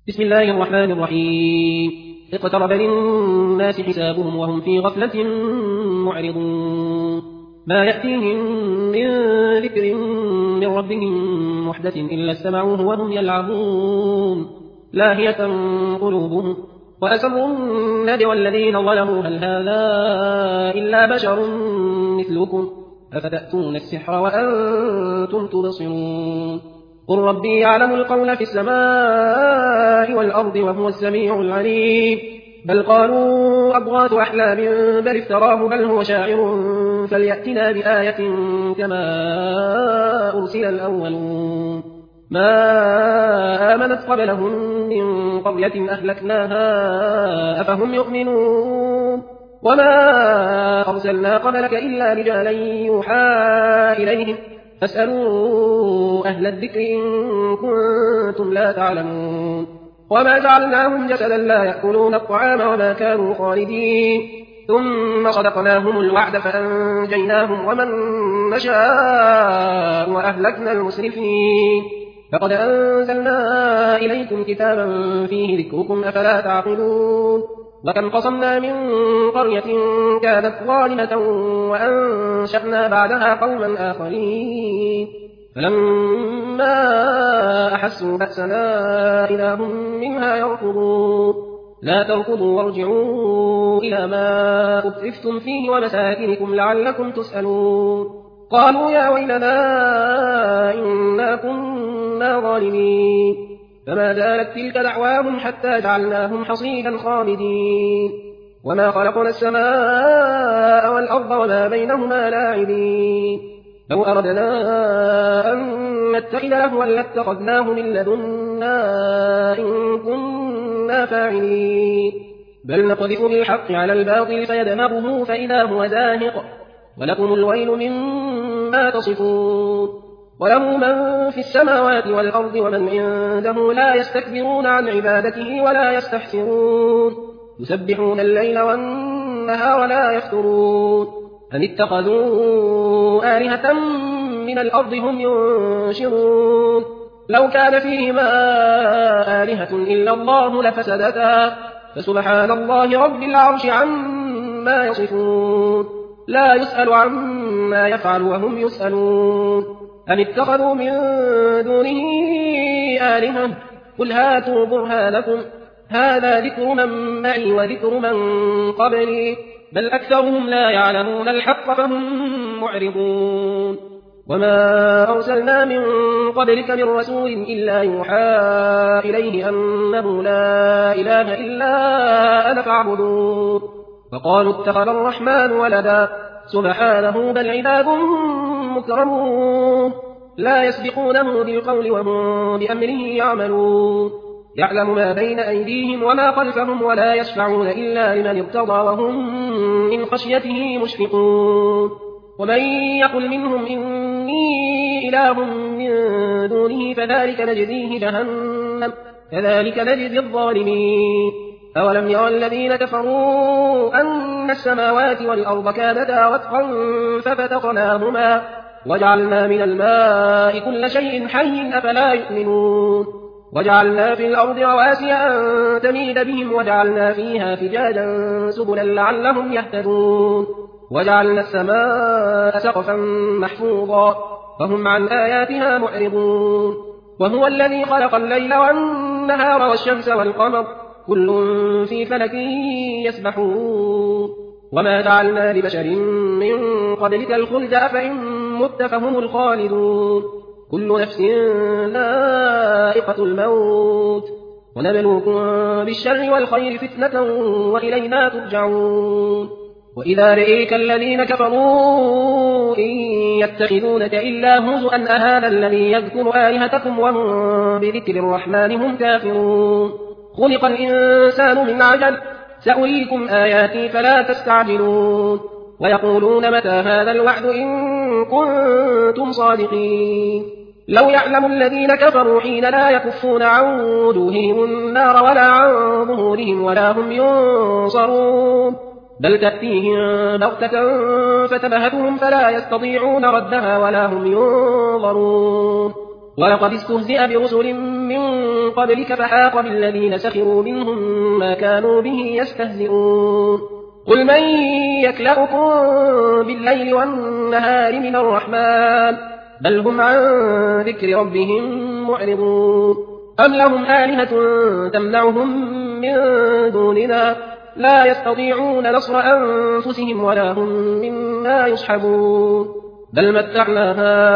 بسم الله الرحمن الرحيم. اقترب للناس حسابهم وهم في غفلة معرضون. ما يأتيهم من ذكر من ربهم محدث إلا استمعوه وهم يلعبون لاهية قلوبهم وأسروا النجوى الذين ظلموا هل هذا إلا بشر مثلكم أفتأتون السحر وأنتم تبصرون. قل ربي يعلم القول في السماء والأرض وهو السميع العليم. بل قالوا أضغاث أحلام بل افتراه بل هو شاعر فليأتنا بآية كما أرسل الأولون. ما آمنت قبلهم من قرية أهلكناها أفهم يؤمنون. وما أرسلنا قبلك إلا رجالا يوحى إليهم فاسألوا أهل الذكر إن كنتم لا تعلمون. وما جعلناهم جسدا لا يأكلون الطعام وما كانوا خالدين ثم صدقناهم الوعد فأنجيناهم ومن نشاء وأهلكنا المسرفين. فقد أنزلنا إليكم كتابا فيه ذكركم أفلا تعقلون. وكم قصمنا من قرية كانت ظالمة وأنشأنا بعدها قوما آخرين فلما أحسوا بأسنا إذا هم منها يركضون. لا تركضوا وارجعوا إلى ما أترفتم فيه ومساكنكم لعلكم تسألون. قالوا يا ويلنا إنا كنا ظالمين. فما زالت تلك دعواهم حتى جعلناهم حصيدا خامدين. وما خلقنا السماء والأرض وما بينهما لاعبين. لو أردنا أن نتخذ لهوا لاتخذناه من لدنا إن كنا فاعلين. بل نقذف بالحق على الباطل فيدمغه فإذا هو زاهق ولكم الويل مما تصفون. وله من في السماوات والأرض ومن عنده لا يستكبرون عن عبادته ولا يستحسرون يسبحون الليل والنهار لا يفترون. أم اتخذوا آلهة من الأرض هم ينشرون. لو كان فيهما آلهة إلا الله لفسدتا فسبحان الله رب العرش عما يصفون. لا يسأل عما يفعل وهم يسألون. أم اتخذوا من دونه آلهة قل هاتوا برهانكم هذا ذكر من معي وذكر من قبلي بل أكثرهم لا يعلمون الحق فهم معرضون. وما أرسلنا من قبلك من رسول إلا يوحى إليه أنه لا إله إلا أنا فاعبدون. فقالوا اتخذ الرحمن ولدا سبحانه بل عباد مكرمون لا يسبقونه بالقول وهم بأمره يعملون. يعلم ما بين أيديهم وما خلفهم ولا يشفعون إلا لمن ارتضى وهم من خشيته مشفقون. ومن يقل منهم إني إله من دونه فذلك نجزيه جهنم كذلك نجزي الظالمين. أولم يرى الذين كفروا أن السماوات والأرض كانتا رتقا ففتقناهما وجعلنا من الماء كل شيء حي أفلا يؤمنون. وجعلنا في الأرض رواسي أن تميد بهم وجعلنا فيها فجاجا سبلا لعلهم يهتدون. وجعلنا السماء سقفا محفوظا فهم عن آياتها معرضون. وهو الذي خلق الليل والنهار والشمس والقمر كل في فلك يسبحون. وما جعلنا لبشر من قبلك الخلد أفإن مت فهم الخالدون. كل نفس ذائقة الموت ونبلوكم بالشر والخير فتنة وإلينا ترجعون. وإذا رئيك الذين كفروا إن يتخذونك إلا هزؤا أهذا الذي يذكر آلهتكم وهم بذكر الرحمن هم كافرون. خلق الإنسان من عجل سأريكم آياتي فلا تستعجلون. ويقولون متى هذا الوعد إن كنتم صادقين. لو يعلم الذين كفروا حين لا يكفون عن وجوههم النار ولا عن ظهورهم ولا هم ينصرون بل تأتيهم بغتة فتبهتهم فلا يستطيعون ردها ولا هم ينظرون. ولقد استهزئ برسل من قبلك فحاق بالذين سخروا منهم ما كانوا به يستهزئون قل من يكلأكم بالليل والنهار من الرحمن بل هم عن ذكر ربهم معرضون أم لهم آلهة تمنعهم من دوننا لا يستطيعون نصر أنفسهم ولا هم منا يصحبون بل متعنا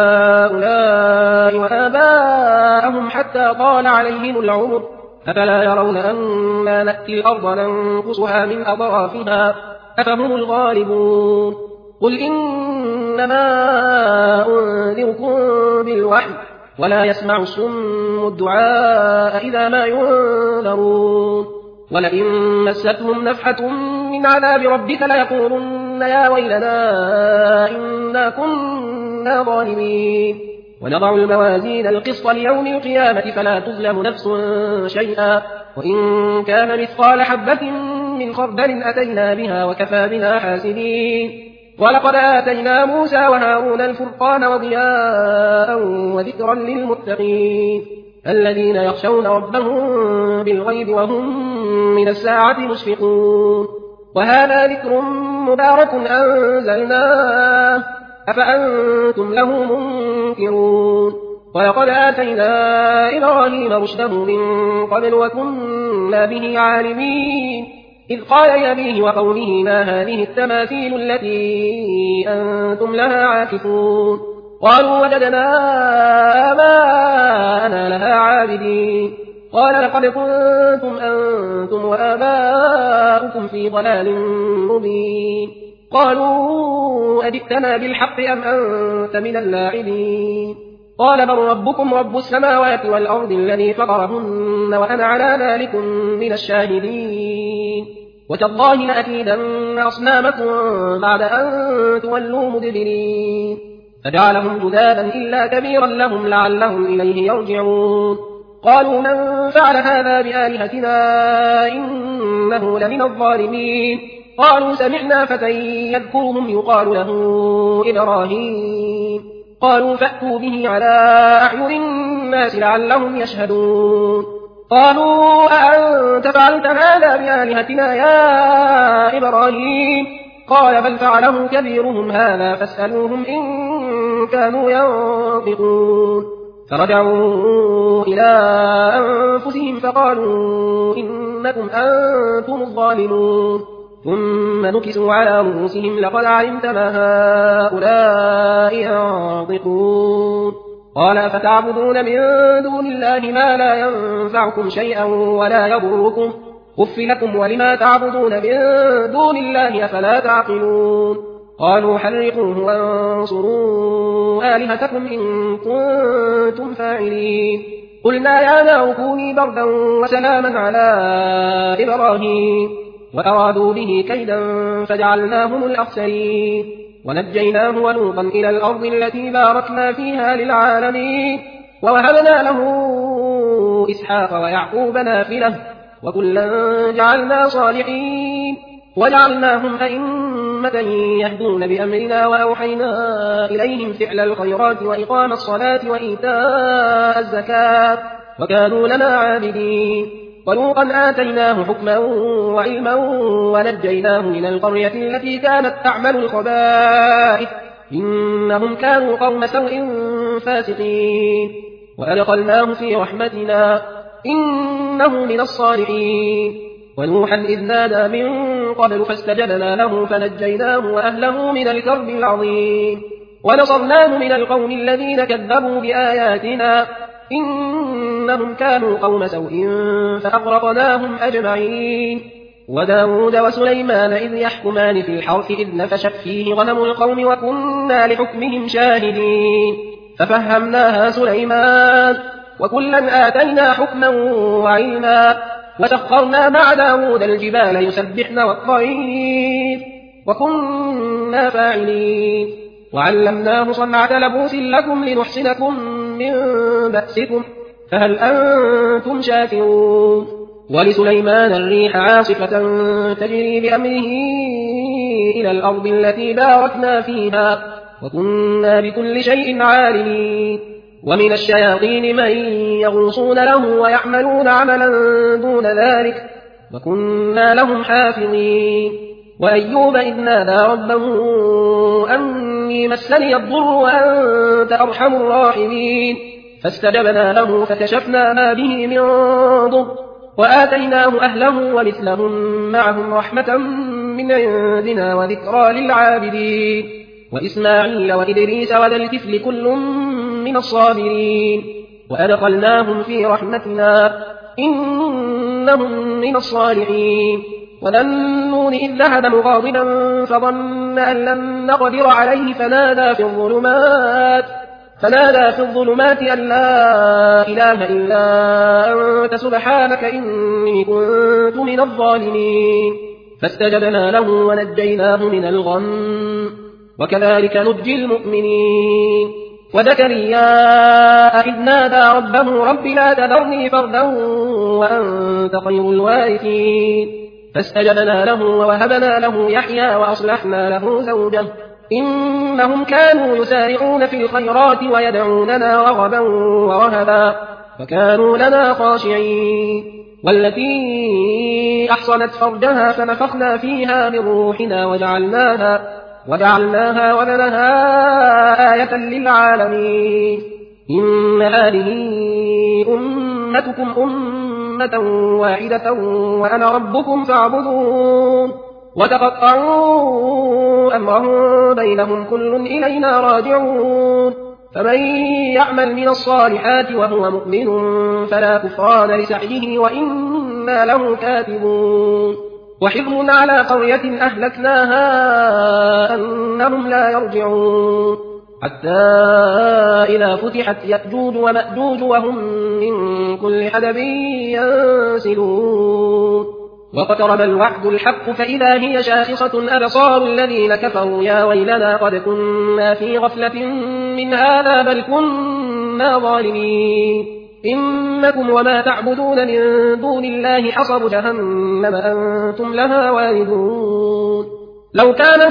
هؤلاء وآباءهم حتى طال عليهم العمر أفلا يرون أنا نأتي الأرض ننقصها من أطرافها أفهم الغالبون قل إنما أنذركم بالوحي ولا يسمع الصم الدعاء إذا ما ينذرون ولئن مستهم نفحة من عذاب ربك ليقولن يا ويلنا إنا كنا ظالمين ونضع الموازين القسط ليوم القيامة فلا تظلم نفس شيئا وإن كان مثقال حبة من خردل أتينا بها وكفى بنا حاسبين ولقد آتينا موسى وهارون الفرقان وضياء وذكرا للمتقين الذين يخشون ربهم بالغيب وهم من الساعة مشفقون وهذا ذكر مبارك أنزلناه أفأنتم له منكرون ولقد آتينا إبراهيم رشده من قبل وكنا به عالمين إذ قال لأبيه وقومه ما هذه التماثيل التي أنتم لها عاكفون قالوا وجدنا آباءنا لها عابدين قال لقد كنتم أنتم وآباؤكم في ضلال مبين قالوا أجئتنا بالحق أم أنت من اللاعبين قال بل ربكم رب السماوات والأرض الذي فطرهن وأنا على ذلك من الشاهدين وتالله لأكيدن أصنامكم بعد أن تولوا مدبرين فجعلهم جذاذا إلا كبيرا لهم لعلهم إليه يرجعون قالوا من فعل هذا بآلهتنا إنه لمن الظالمين قالوا سمعنا فتى يذكرهم يقال له إبراهيم قالوا فأتوا به على أعين الناس لعلهم يشهدون قالوا أأنت فعلت هذا بآلهتنا يا إبراهيم قال بل فعله كبيرهم هذا فاسألوهم إن كانوا ينطقون فرجعوا إلى أنفسهم فقالوا إنكم أنتم الظالمون ثم نكسوا على رؤوسهم لقد علمت ما هؤلاء ينطقون قال فتعبدون من دون الله ما لا ينفعكم شيئا ولا يضركم أف لكم ولما تعبدون من دون الله أفلا تعقلون قالوا حرقوه وانصروا آلهتكم إن كنتم فاعلين قلنا يا نار كوني بردا وسلاما على إبراهيم وأرادوا به كيدا فجعلناهم الأخسرين ونجيناه ولوطا إلى الأرض التي باركنا فيها للعالمين ووهبنا له إسحاق ويعقوب نافلة وكلا جعلنا صالحين وجعلناهم أئمة يهدون بأمرنا وأوحينا إليهم فعل الخيرات وإقام الصلاة وإيتاء الزكاة وكانوا لنا عابدين ولوطا آتيناه حكما وعلما ونجيناه من القرية التي كانت تعمل الخبائث إنهم كانوا قوم سوء فاسقين وأدخلناه في رحمتنا إنه من الصالحين ونوحا إذ نادى من قبل فاستجبنا له فنجيناه وأهله من الكرب العظيم ونصرناه من القوم الذين كذبوا بآياتنا إنهم كانوا قوم سوء فأغرقناهم أجمعين وداود وسليمان إذ يحكمان في الحرث إذ نفشت فيه غنم القوم وكنا لحكمهم شاهدين ففهمناها سليمان وكلا آتينا حكما وعلما وسخرنا مع داود الجبال يسبحن والطير وكنا فاعلين وعلمناه صنعة لبوس لكم لنحسنكم من بأسكم فهل أنتم شاكرون ولسليمان الريح عاصفة تجري بأمره إلى الأرض التي باركنا فيها وكنا بكل شيء عالمين ومن الشياطين من يغوصون له ويعملون عملا دون ذلك وكنا لهم حافظين وأيوب إذ نادى ربه أني مسني الضر وأنت أرحم الراحمين فاستجبنا له فكشفنا ما به من ضر وآتيناه أهله ومثلهم معهم رحمة من عندنا وذكرى للعابدين وإسماعيل وإدريس وذا الكفل كل من الصابرين وأدخلناهم في رحمتنا إنهم من الصالحين وذا النون إذ ذهب مغاضبا فظن أن لن نقدر عليه فنادى في الظلمات أن لا إله إلا أنت سبحانك إني كنت من الظالمين فاستجبنا له ونجيناه من الغم وكذلك نجي المؤمنين وزكريا إذ نادى ربه رب لا تذرني فردا وأنت خير الوارثين فاستجبنا له ووهبنا له يحيى وأصلحنا له زوجه إنهم كانوا يسارعون في الخيرات ويدعوننا رغبا ورهبا وكانوا لنا خاشعين والتي أحصنت فرجها فنفخنا فيها من روحنا وجعلناها وبنها آية للعالمين إن هذه أمتكم أمة واحدة وأنا ربكم فاعبدون وتقطعوا أمرهم بينهم كل إلينا راجعون فمن يعمل من الصالحات وهو مؤمن فلا كفران لسعيه وإنا له كاتبون وحفظ على قرية أهلكناها أنهم لا يرجعون حتى إذا فتحت يأجوج ومأجوج وهم من كل حدب ينسلون واقترب الوعد الحق فإذا هي شاخصة أبصار الذين كفروا يا ويلنا قد كنا في غفلة من هذا بل كنا ظالمين إنكم وما تعبدون من دون الله حصب جهنم أنتم لها واردون لو كان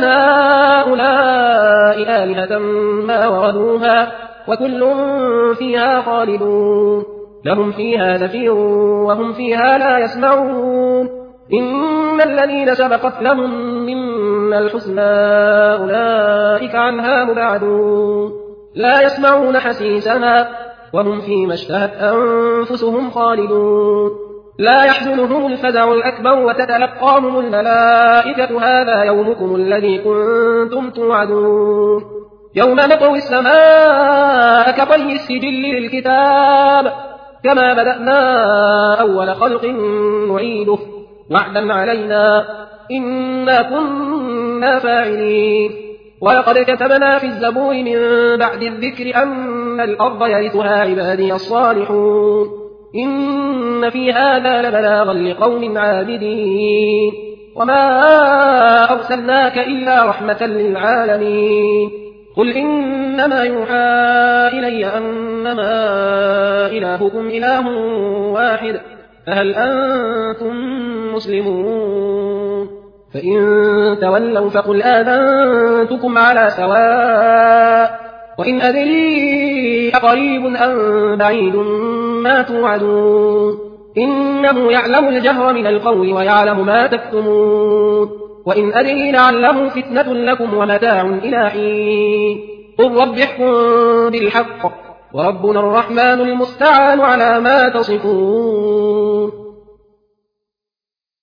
هؤلاء آلهة ما وردوها وكل فيها خالدون لهم فيها زفير وهم فيها لا يسمعون إن الذين سبقت لهم منا الحسنى أولئك عنها مبعدون لا يسمعون حسيسها وهم فيما اشتهت أنفسهم خالدون لا يحزنهم الفزع الأكبر وتتلقاهم الملائكة هذا يومكم الذي كنتم توعدون يوم نطوي السماء كطي السجل للكتاب كما بدأنا أول خلق نعيده وعدا علينا إنا كنا فاعلين ولقد كتبنا في الزبور من بعد الذكر أن الأرض يرثها عبادي الصالحون إن في هذا لبلاغا لقوم عابدين وما أرسلناك إلا رحمة للعالمين قل إنما يوحى إلي أنما إلهكم إله واحد فهل أنتم مسلمون فإن تولوا فقل آذنتكم على سواء وإن أدري أقريب أم بعيد ما توعدون إنه يعلم الجهر من القول ويعلم ما تكتمون وإن أدري لعله فتنة لكم ومتاع إلى حين قل رب احكم بالحق وربنا الرحمن المستعان على ما تصفون